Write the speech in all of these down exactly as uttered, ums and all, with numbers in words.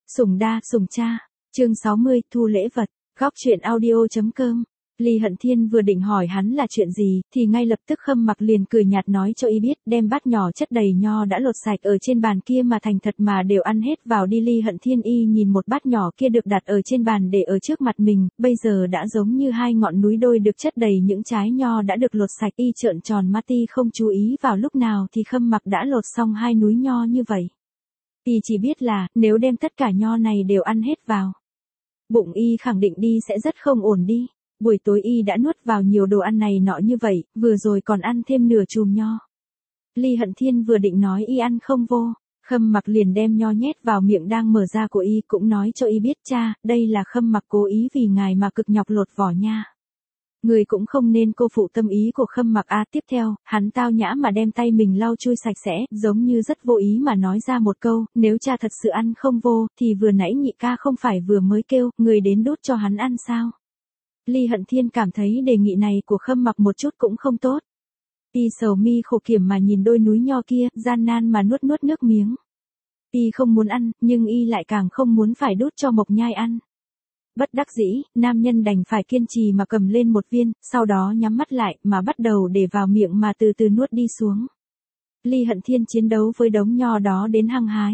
Sủng đa, sủng cha. Chương sáu mươi, thu lễ vật. Góc truyện audio.com. Ly Hận Thiên vừa định hỏi hắn là chuyện gì, thì ngay lập tức Khâm Mặc liền cười nhạt nói cho y biết, đem bát nhỏ chất đầy nho đã lột sạch ở trên bàn kia mà thành thật mà đều ăn hết vào đi. Ly Hận Thiên y nhìn một bát nhỏ kia được đặt ở trên bàn để ở trước mặt mình, bây giờ đã giống như hai ngọn núi đôi được chất đầy những trái nho đã được lột sạch. Y trợn tròn mắt, y không chú ý vào lúc nào thì Khâm Mặc đã lột xong hai núi nho như vậy. Y chỉ biết là, nếu đem tất cả nho này đều ăn hết vào, bụng y khẳng định đi sẽ rất không ổn đi. Buổi tối y đã nuốt vào nhiều đồ ăn này nọ như vậy, vừa rồi còn ăn thêm nửa chùm nho. Ly Hận Thiên vừa định nói y ăn không vô, Khâm Mặc liền đem nho nhét vào miệng đang mở ra của y, cũng nói cho y biết, cha, đây là Khâm Mặc cố ý vì ngài mà cực nhọc lột vỏ nha. Người cũng không nên cô phụ tâm ý của Khâm Mặc a. À, tiếp theo, hắn tao nhã mà đem tay mình lau chùi sạch sẽ, giống như rất vô ý mà nói ra một câu, nếu cha thật sự ăn không vô, thì vừa nãy nhị ca không phải vừa mới kêu, người đến đút cho hắn ăn sao? Ly Hận Thiên cảm thấy đề nghị này của Khâm Mặc một chút cũng không tốt. Y sầu mi khổ kiểm mà nhìn đôi núi nho kia, gian nan mà nuốt nuốt nước miếng. Y không muốn ăn, nhưng y lại càng không muốn phải đút cho Mộc Nhai ăn. Bất đắc dĩ, nam nhân đành phải kiên trì mà cầm lên một viên, sau đó nhắm mắt lại mà bắt đầu để vào miệng mà từ từ nuốt đi xuống. Ly Hận Thiên chiến đấu với đống nho đó đến hăng hái.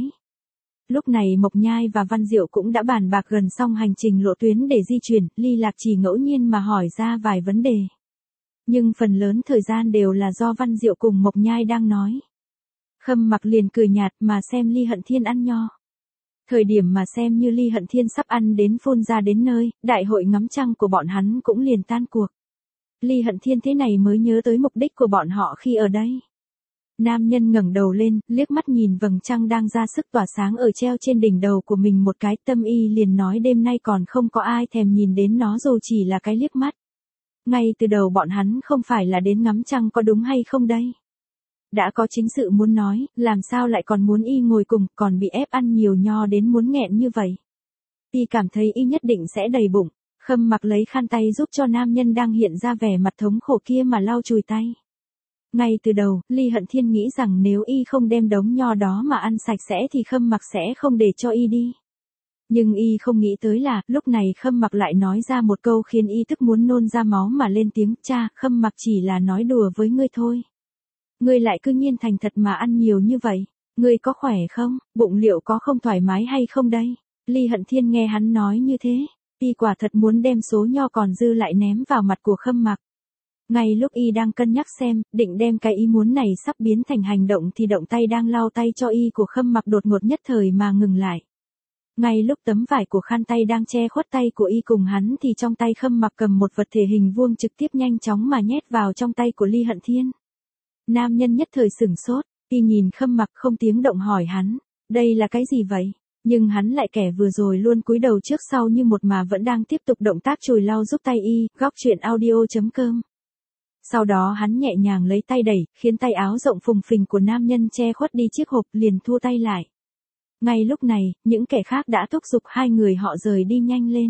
Lúc này Mộc Nhai và Văn Diệu cũng đã bàn bạc gần xong hành trình lộ tuyến để di chuyển, Ly Lạc chỉ ngẫu nhiên mà hỏi ra vài vấn đề. Nhưng phần lớn thời gian đều là do Văn Diệu cùng Mộc Nhai đang nói. Khâm Mặc liền cười nhạt mà xem Ly Hận Thiên ăn nho. Thời điểm mà xem như Ly Hận Thiên sắp ăn đến phun ra đến nơi, đại hội ngắm trăng của bọn hắn cũng liền tan cuộc. Ly Hận Thiên thế này mới nhớ tới mục đích của bọn họ khi ở đây. Nam nhân ngẩng đầu lên, liếc mắt nhìn vầng trăng đang ra sức tỏa sáng ở treo trên đỉnh đầu của mình một cái, tâm y liền nói đêm nay còn không có ai thèm nhìn đến nó dù chỉ là cái liếc mắt. Ngay từ đầu bọn hắn không phải là đến ngắm trăng có đúng hay không đây? Đã có chính sự muốn nói, làm sao lại còn muốn y ngồi cùng, còn bị ép ăn nhiều nho đến muốn nghẹn như vậy. Y cảm thấy y nhất định sẽ đầy bụng. Khâm Mặc lấy khăn tay giúp cho nam nhân đang hiện ra vẻ mặt thống khổ kia mà lau chùi tay. Ngay từ đầu, Ly Hận Thiên nghĩ rằng nếu y không đem đống nho đó mà ăn sạch sẽ thì Khâm Mặc sẽ không để cho y đi. Nhưng y không nghĩ tới là, lúc này Khâm Mặc lại nói ra một câu khiến y tức muốn nôn ra máu mà lên tiếng, cha, Khâm Mặc chỉ là nói đùa với ngươi thôi. Ngươi lại cứ nhiên thành thật mà ăn nhiều như vậy, ngươi có khỏe không, bụng liệu có không thoải mái hay không đây? Ly Hận Thiên nghe hắn nói như thế, y quả thật muốn đem số nho còn dư lại ném vào mặt của Khâm Mặc. Ngay lúc y đang cân nhắc xem, định đem cái ý muốn này sắp biến thành hành động thì động tay đang lau tay cho y của Khâm Mặc đột ngột nhất thời mà ngừng lại. Ngay lúc tấm vải của khăn tay đang che khuất tay của y cùng hắn thì trong tay Khâm Mặc cầm một vật thể hình vuông trực tiếp nhanh chóng mà nhét vào trong tay của Ly Hận Thiên. Nam nhân nhất thời sửng sốt, y nhìn Khâm Mặc không tiếng động hỏi hắn, đây là cái gì vậy? Nhưng hắn lại kẻ vừa rồi luôn cúi đầu trước sau như một mà vẫn đang tiếp tục động tác chùi lau giúp tay y. Góc truyện audio.com. Sau đó hắn nhẹ nhàng lấy tay đẩy, khiến tay áo rộng phùng phình của nam nhân che khuất đi chiếc hộp, liền thua tay lại. Ngay lúc này, những kẻ khác đã thúc giục hai người họ rời đi nhanh lên.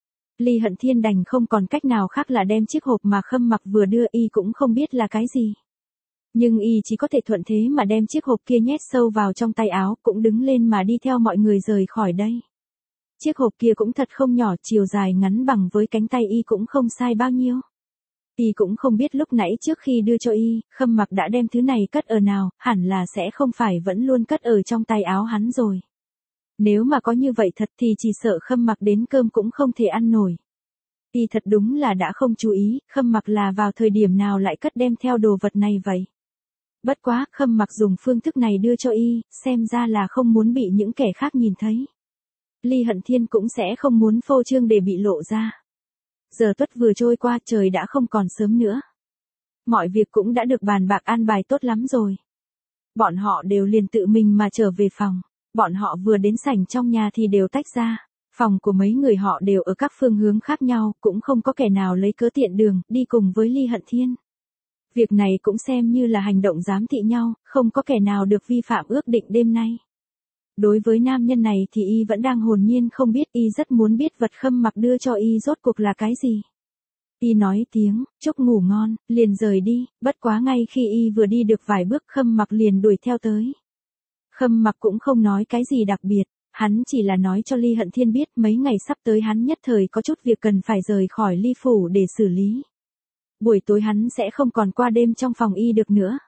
Ly Hận Thiên đành không còn cách nào khác là đem chiếc hộp mà Khâm Mặc vừa đưa, y cũng không biết là cái gì. Nhưng y chỉ có thể thuận thế mà đem chiếc hộp kia nhét sâu vào trong tay áo, cũng đứng lên mà đi theo mọi người rời khỏi đây. Chiếc hộp kia cũng thật không nhỏ, chiều dài ngắn bằng với cánh tay y cũng không sai bao nhiêu. Y cũng không biết lúc nãy trước khi đưa cho y, Khâm Mặc đã đem thứ này cất ở nào, hẳn là sẽ không phải vẫn luôn cất ở trong tay áo hắn rồi. Nếu mà có như vậy thật thì chỉ sợ Khâm Mặc đến cơm cũng không thể ăn nổi. Y thật đúng là đã không chú ý, Khâm Mặc là vào thời điểm nào lại cất đem theo đồ vật này vậy. Bất quá, Khâm Mặc dùng phương thức này đưa cho y, xem ra là không muốn bị những kẻ khác nhìn thấy. Ly Hận Thiên cũng sẽ không muốn phô trương để bị lộ ra. Giờ tuất vừa trôi qua, trời đã không còn sớm nữa. Mọi việc cũng đã được bàn bạc an bài tốt lắm rồi. Bọn họ đều liền tự mình mà trở về phòng. Bọn họ vừa đến sảnh trong nhà thì đều tách ra. Phòng của mấy người họ đều ở các phương hướng khác nhau, cũng không có kẻ nào lấy cớ tiện đường, đi cùng với Ly Hận Thiên. Việc này cũng xem như là hành động giám thị nhau, không có kẻ nào được vi phạm ước định đêm nay. Đối với nam nhân này thì y vẫn đang hồn nhiên không biết, y rất muốn biết vật Khâm Mặc đưa cho y rốt cuộc là cái gì. Y nói tiếng, chúc ngủ ngon, liền rời đi, bất quá ngay khi y vừa đi được vài bước Khâm Mặc liền đuổi theo tới. Khâm Mặc cũng không nói cái gì đặc biệt, Hắn chỉ là nói cho Ly Hận Thiên biết mấy ngày sắp tới hắn nhất thời có chút việc cần phải rời khỏi Ly Phủ để xử lý. Buổi tối hắn sẽ không còn qua đêm trong phòng y được nữa.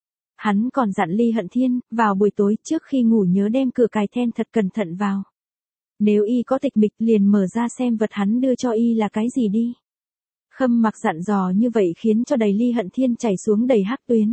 Hắn còn dặn Ly Hận Thiên, vào buổi tối trước khi ngủ nhớ đem cửa cài then thật cẩn thận vào. Nếu y có tịch mịch liền mở ra xem vật hắn đưa cho y là cái gì đi. Khâm Mặc dặn dò như vậy khiến cho đầy Ly Hận Thiên chảy xuống đầy hắc tuyến.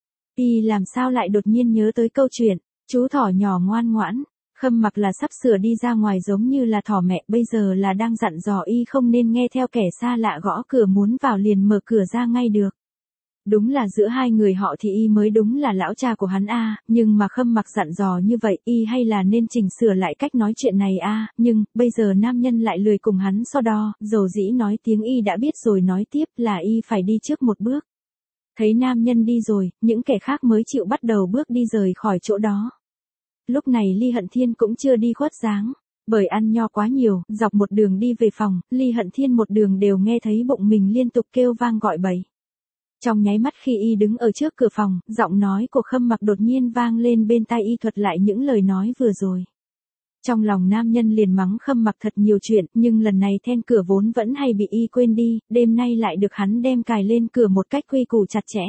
Y làm sao lại đột nhiên nhớ tới câu chuyện, chú thỏ nhỏ ngoan ngoãn. Khâm Mặc là sắp sửa đi ra ngoài giống như là thỏ mẹ, bây giờ là đang dặn dò y không nên nghe theo kẻ xa lạ gõ cửa muốn vào liền mở cửa ra ngay được. Đúng là giữa hai người họ thì y mới đúng là lão cha của hắn a, nhưng mà Khâm Mặc dặn dò như vậy y hay là nên chỉnh sửa lại cách nói chuyện này a, nhưng bây giờ nam nhân lại lười cùng hắn so đo, dầu dĩ nói tiếng y đã biết rồi nói tiếp là y phải đi trước một bước. Thấy nam nhân đi rồi, những kẻ khác mới chịu bắt đầu bước đi rời khỏi chỗ đó. Lúc này Ly Hận Thiên cũng chưa đi khuất dáng, bởi ăn nho quá nhiều, dọc một đường đi về phòng, Ly Hận Thiên một đường đều nghe thấy bụng mình liên tục kêu vang gọi bậy. Trong nháy mắt khi y đứng ở trước cửa phòng, giọng nói của Khâm Mặc đột nhiên vang lên bên tai y thuật lại những lời nói vừa rồi. Trong lòng nam nhân liền mắng Khâm Mặc thật nhiều chuyện, nhưng lần này then cửa vốn vẫn hay bị y quên đi, đêm nay lại được hắn đem cài lên cửa một cách quy củ chặt chẽ.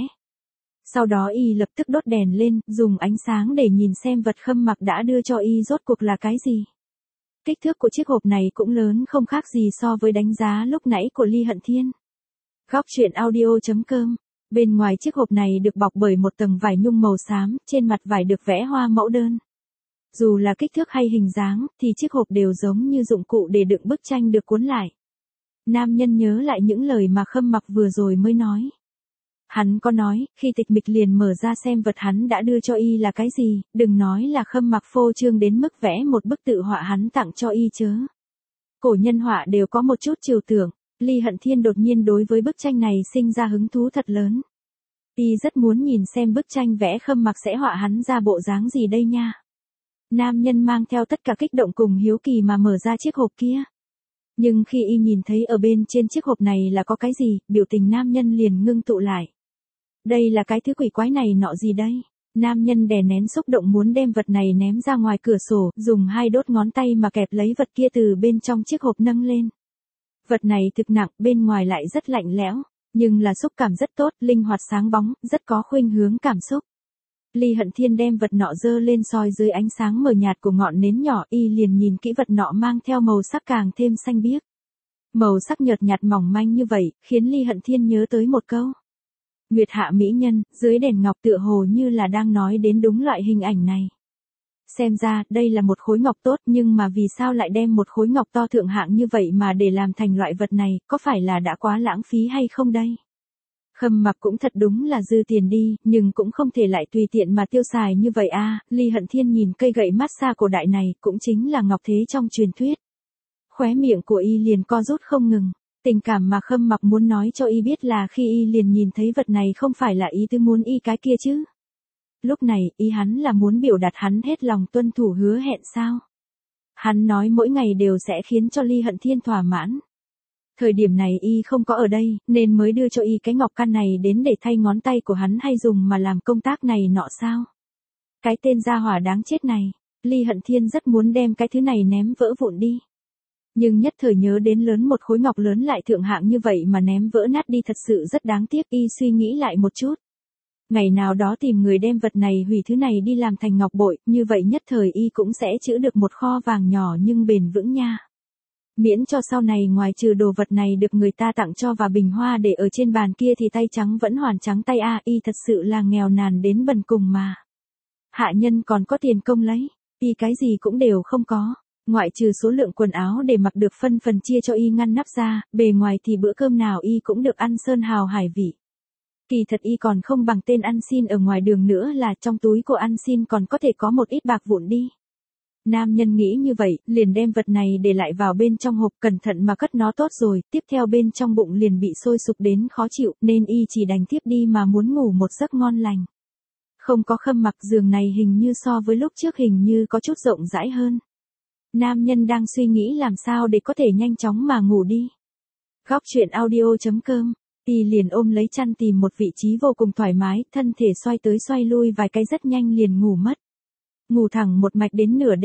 Sau đó y lập tức đốt đèn lên, dùng ánh sáng để nhìn xem vật Khâm Mặc đã đưa cho y rốt cuộc là cái gì. Kích thước của chiếc hộp này cũng lớn không khác gì so với đánh giá lúc nãy của Ly Hận Thiên. Góc truyện audio chấm com. Bên ngoài chiếc hộp này được bọc bởi một tầng vải nhung màu xám, trên mặt vải được vẽ hoa mẫu đơn. Dù là kích thước hay hình dáng, thì chiếc hộp đều giống như dụng cụ để đựng bức tranh được cuốn lại. Nam nhân nhớ lại những lời mà Khâm Mặc vừa rồi mới nói. Hắn có nói, khi tịch mịch liền mở ra xem vật hắn đã đưa cho y là cái gì, đừng nói là Khâm Mặc phô trương đến mức vẽ một bức tự họa hắn tặng cho y chớ. Cổ nhân họa đều có một chút trừu tượng. Ly Hận Thiên đột nhiên đối với bức tranh này sinh ra hứng thú thật lớn. Y rất muốn nhìn xem bức tranh vẽ Khâm Mặc sẽ họa hắn ra bộ dáng gì đây nha. Nam nhân mang theo tất cả kích động cùng hiếu kỳ mà mở ra chiếc hộp kia. Nhưng khi y nhìn thấy ở bên trên chiếc hộp này là có cái gì, biểu tình nam nhân liền ngưng tụ lại. Đây là cái thứ quỷ quái này nọ gì đây? Nam nhân đè nén xúc động muốn đem vật này ném ra ngoài cửa sổ, dùng hai đốt ngón tay mà kẹp lấy vật kia từ bên trong chiếc hộp nâng lên. Vật này thực nặng, bên ngoài lại rất lạnh lẽo, nhưng là xúc cảm rất tốt, linh hoạt sáng bóng, rất có khuynh hướng cảm xúc. Ly Hận Thiên đem vật nọ dơ lên soi dưới ánh sáng mờ nhạt của ngọn nến nhỏ, y liền nhìn kỹ vật nọ mang theo màu sắc càng thêm xanh biếc. Màu sắc nhợt nhạt mỏng manh như vậy, khiến Ly Hận Thiên nhớ tới một câu. Nguyệt hạ mỹ nhân, dưới đèn ngọc tựa hồ như là đang nói đến đúng loại hình ảnh này. Xem ra, đây là một khối ngọc tốt nhưng mà vì sao lại đem một khối ngọc to thượng hạng như vậy mà để làm thành loại vật này, có phải là đã quá lãng phí hay không đây? Khâm Mặc cũng thật đúng là dư tiền đi, nhưng cũng không thể lại tùy tiện mà tiêu xài như vậy a. Ly Hận Thiên nhìn cây gậy massage cổ đại này, cũng chính là ngọc thế trong truyền thuyết. Khóe miệng của y liền co rút không ngừng, tình cảm mà Khâm Mặc muốn nói cho y biết là khi y liền nhìn thấy vật này không phải là ý tư muốn y cái kia chứ. Lúc này, ý hắn là muốn biểu đạt hắn hết lòng tuân thủ hứa hẹn sao? Hắn nói mỗi ngày đều sẽ khiến cho Ly Hận Thiên thỏa mãn. Thời điểm này y không có ở đây, nên mới đưa cho y cái ngọc can này đến để thay ngón tay của hắn hay dùng mà làm công tác này nọ sao? Cái tên gia hỏa đáng chết này, Ly Hận Thiên rất muốn đem cái thứ này ném vỡ vụn đi. Nhưng nhất thời nhớ đến lớn một khối ngọc lớn lại thượng hạng như vậy mà ném vỡ nát đi thật sự rất đáng tiếc, y suy nghĩ lại một chút. Ngày nào đó tìm người đem vật này hủy thứ này đi làm thành ngọc bội, như vậy nhất thời y cũng sẽ trữ được một kho vàng nhỏ nhưng bền vững nha. Miễn cho sau này ngoài trừ đồ vật này được người ta tặng cho và bình hoa để ở trên bàn kia thì tay trắng vẫn hoàn trắng tay a, y thật sự là nghèo nàn đến bần cùng mà. Hạ nhân còn có tiền công lấy, y cái gì cũng đều không có. Ngoại trừ số lượng quần áo để mặc được phân phần chia cho y ngăn nắp ra, bề ngoài thì bữa cơm nào y cũng được ăn sơn hào hải vị. Kỳ thật y còn không bằng tên ăn xin ở ngoài đường nữa là trong túi của ăn xin còn có thể có một ít bạc vụn đi. Nam nhân nghĩ như vậy, liền đem vật này để lại vào bên trong hộp cẩn thận mà cất nó tốt rồi, tiếp theo bên trong bụng liền bị sôi sục đến khó chịu nên y chỉ đành tiếp đi mà muốn ngủ một giấc ngon lành. Không có Khâm Mặc giường này hình như so với lúc trước hình như có chút rộng rãi hơn. Nam nhân đang suy nghĩ làm sao để có thể nhanh chóng mà ngủ đi. Góc truyện audio chấm com. Y liền ôm lấy chăn tìm một vị trí vô cùng thoải mái, thân thể xoay tới xoay lui vài cái rất nhanh liền ngủ mất. Ngủ thẳng một mạch đến nửa đêm,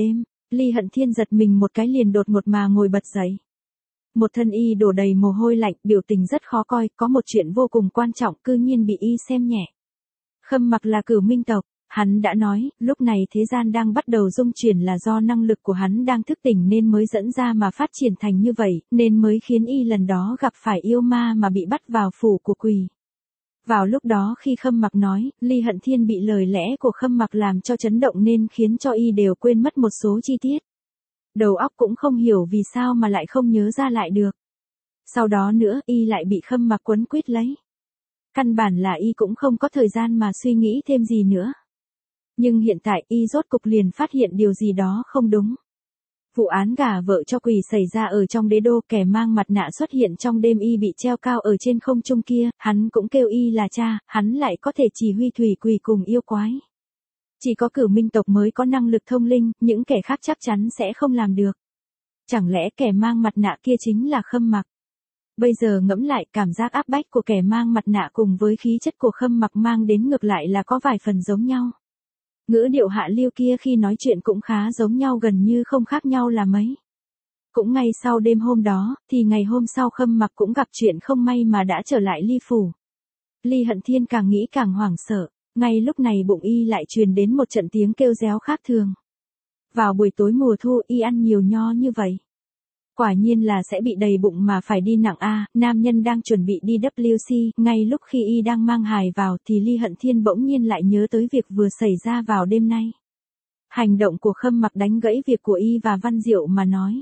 Ly Hận Thiên giật mình một cái liền đột ngột mà ngồi bật dậy. Một thân y đổ đầy mồ hôi lạnh, biểu tình rất khó coi, có một chuyện vô cùng quan trọng cư nhiên bị y xem nhẹ. Khâm Mặc là Cửu Minh tộc, hắn đã nói, lúc này thế gian đang bắt đầu dung chuyển là do năng lực của hắn đang thức tỉnh nên mới dẫn ra mà phát triển thành như vậy, nên mới khiến y lần đó gặp phải yêu ma mà bị bắt vào phủ của quỷ. Vào lúc đó khi Khâm Mặc nói, Ly Hận Thiên bị lời lẽ của Khâm Mặc làm cho chấn động nên khiến cho y đều quên mất một số chi tiết. Đầu óc cũng không hiểu vì sao mà lại không nhớ ra lại được. Sau đó nữa, y lại bị Khâm Mặc quấn quýt lấy. Căn bản là y cũng không có thời gian mà suy nghĩ thêm gì nữa. Nhưng hiện tại y rốt cục liền phát hiện điều gì đó không đúng. Vụ án gả vợ cho quỷ xảy ra ở trong đế đô, kẻ mang mặt nạ xuất hiện trong đêm y bị treo cao ở trên không trung kia, hắn cũng kêu y là cha, hắn lại có thể chỉ huy thủy quỷ cùng yêu quái. Chỉ có Cửu Minh tộc mới có năng lực thông linh, những kẻ khác chắc chắn sẽ không làm được. Chẳng lẽ kẻ mang mặt nạ kia chính là Khâm Mặc? Bây giờ ngẫm lại, cảm giác áp bách của kẻ mang mặt nạ cùng với khí chất của Khâm Mặc mang đến ngược lại là có vài phần giống nhau. Ngữ điệu hạ lưu kia khi nói chuyện cũng khá giống nhau, gần như không khác nhau là mấy. Cũng ngay sau đêm hôm đó, thì ngày hôm sau Khâm Mặc cũng gặp chuyện không may mà đã trở lại Ly phủ. Ly Hận Thiên càng nghĩ càng hoảng sợ, ngay lúc này bụng y lại truyền đến một trận tiếng kêu réo khác thường. Vào buổi tối mùa thu y ăn nhiều nho như vậy. Quả nhiên là sẽ bị đầy bụng mà phải đi nặng a. Nam nhân đang chuẩn bị đi W C, ngay lúc khi y đang mang hài vào thì Ly Hận Thiên bỗng nhiên lại nhớ tới việc vừa xảy ra vào đêm nay. Hành động của Khâm Mặc đánh gãy việc của y và Văn Diệu mà nói.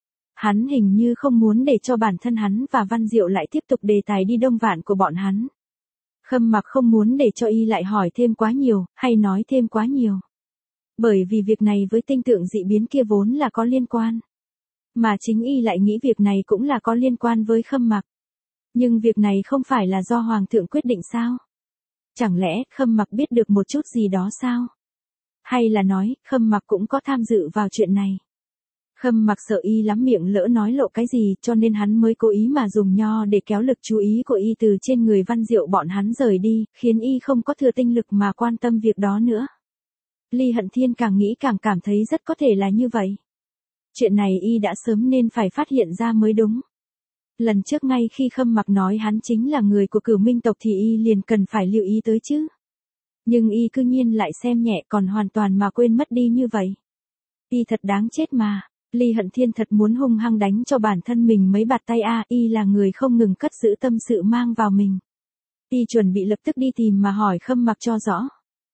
Hắn hình như không muốn để cho bản thân hắn và Văn Diệu lại tiếp tục đề tài đi Đông Vạn của bọn hắn. Khâm Mặc không muốn để cho y lại hỏi thêm quá nhiều, hay nói thêm quá nhiều. Bởi vì việc này với tinh tượng dị biến kia vốn là có liên quan. Mà chính y lại nghĩ việc này cũng là có liên quan với Khâm Mặc. Nhưng việc này không phải là do Hoàng thượng quyết định sao? Chẳng lẽ Khâm Mặc biết được một chút gì đó sao? Hay là nói, Khâm Mặc cũng có tham dự vào chuyện này? Khâm Mặc sợ y lắm miệng lỡ nói lộ cái gì cho nên hắn mới cố ý mà dùng nho để kéo lực chú ý của y từ trên người Văn Diệu bọn hắn rời đi, khiến y không có thừa tinh lực mà quan tâm việc đó nữa. Ly Hận Thiên càng nghĩ càng cảm thấy rất có thể là như vậy. Chuyện này y đã sớm nên phải phát hiện ra mới đúng. Lần trước ngay khi Khâm Mặc nói hắn chính là người của Cửu Minh tộc thì y liền cần phải lưu ý tới chứ. Nhưng y cư nhiên lại xem nhẹ còn hoàn toàn mà quên mất đi như vậy. Y thật đáng chết mà. Ly Hận Thiên thật muốn hung hăng đánh cho bản thân mình mấy bạt tay a. Y là người không ngừng cất giữ tâm sự mang vào mình. Y chuẩn bị lập tức đi tìm mà hỏi Khâm Mặc cho rõ.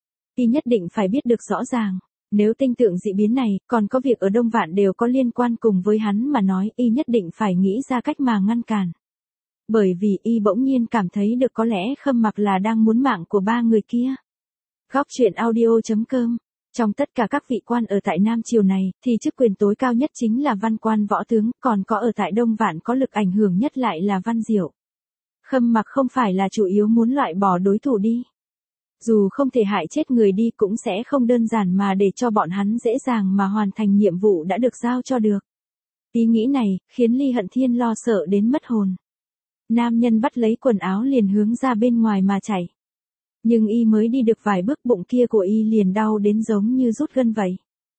Y nhất định phải biết được rõ ràng. Nếu tinh tượng dị biến này, còn có việc ở Đông Vạn đều có liên quan cùng với hắn mà nói, y nhất định phải nghĩ ra cách mà ngăn cản. Bởi vì y bỗng nhiên cảm thấy được có lẽ Khâm Mặc là đang muốn mạng của ba người kia. Góc truyện audio chấm com. Trong tất cả các vị quan ở tại Nam Triều này, thì chức quyền tối cao nhất chính là văn quan võ tướng, còn có ở tại Đông Vạn có lực ảnh hưởng nhất lại là Văn Diệu. Khâm Mặc không phải là chủ yếu muốn loại bỏ đối thủ đi. Dù không thể hại chết người đi cũng sẽ không đơn giản mà để cho bọn hắn dễ dàng mà hoàn thành nhiệm vụ đã được giao cho được. Ý nghĩ này, khiến Ly Hận Thiên lo sợ đến mất hồn. Nam nhân bắt lấy quần áo liền hướng ra bên ngoài mà chạy. Nhưng y mới đi được vài bước bụng kia của y liền đau đến giống như rút gân vậy.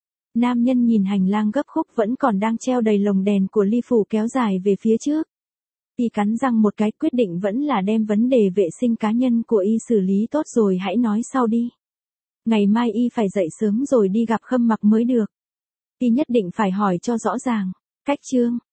Nam nhân nhìn hành lang gấp khúc vẫn còn đang treo đầy lồng đèn của Ly phủ kéo dài về phía trước. Y cắn răng một cái quyết định vẫn là đem vấn đề vệ sinh cá nhân của y xử lý tốt rồi hãy nói sau đi. Ngày mai y phải dậy sớm rồi đi gặp Khâm Mặc mới được. Y nhất định phải hỏi cho rõ ràng. Cách chương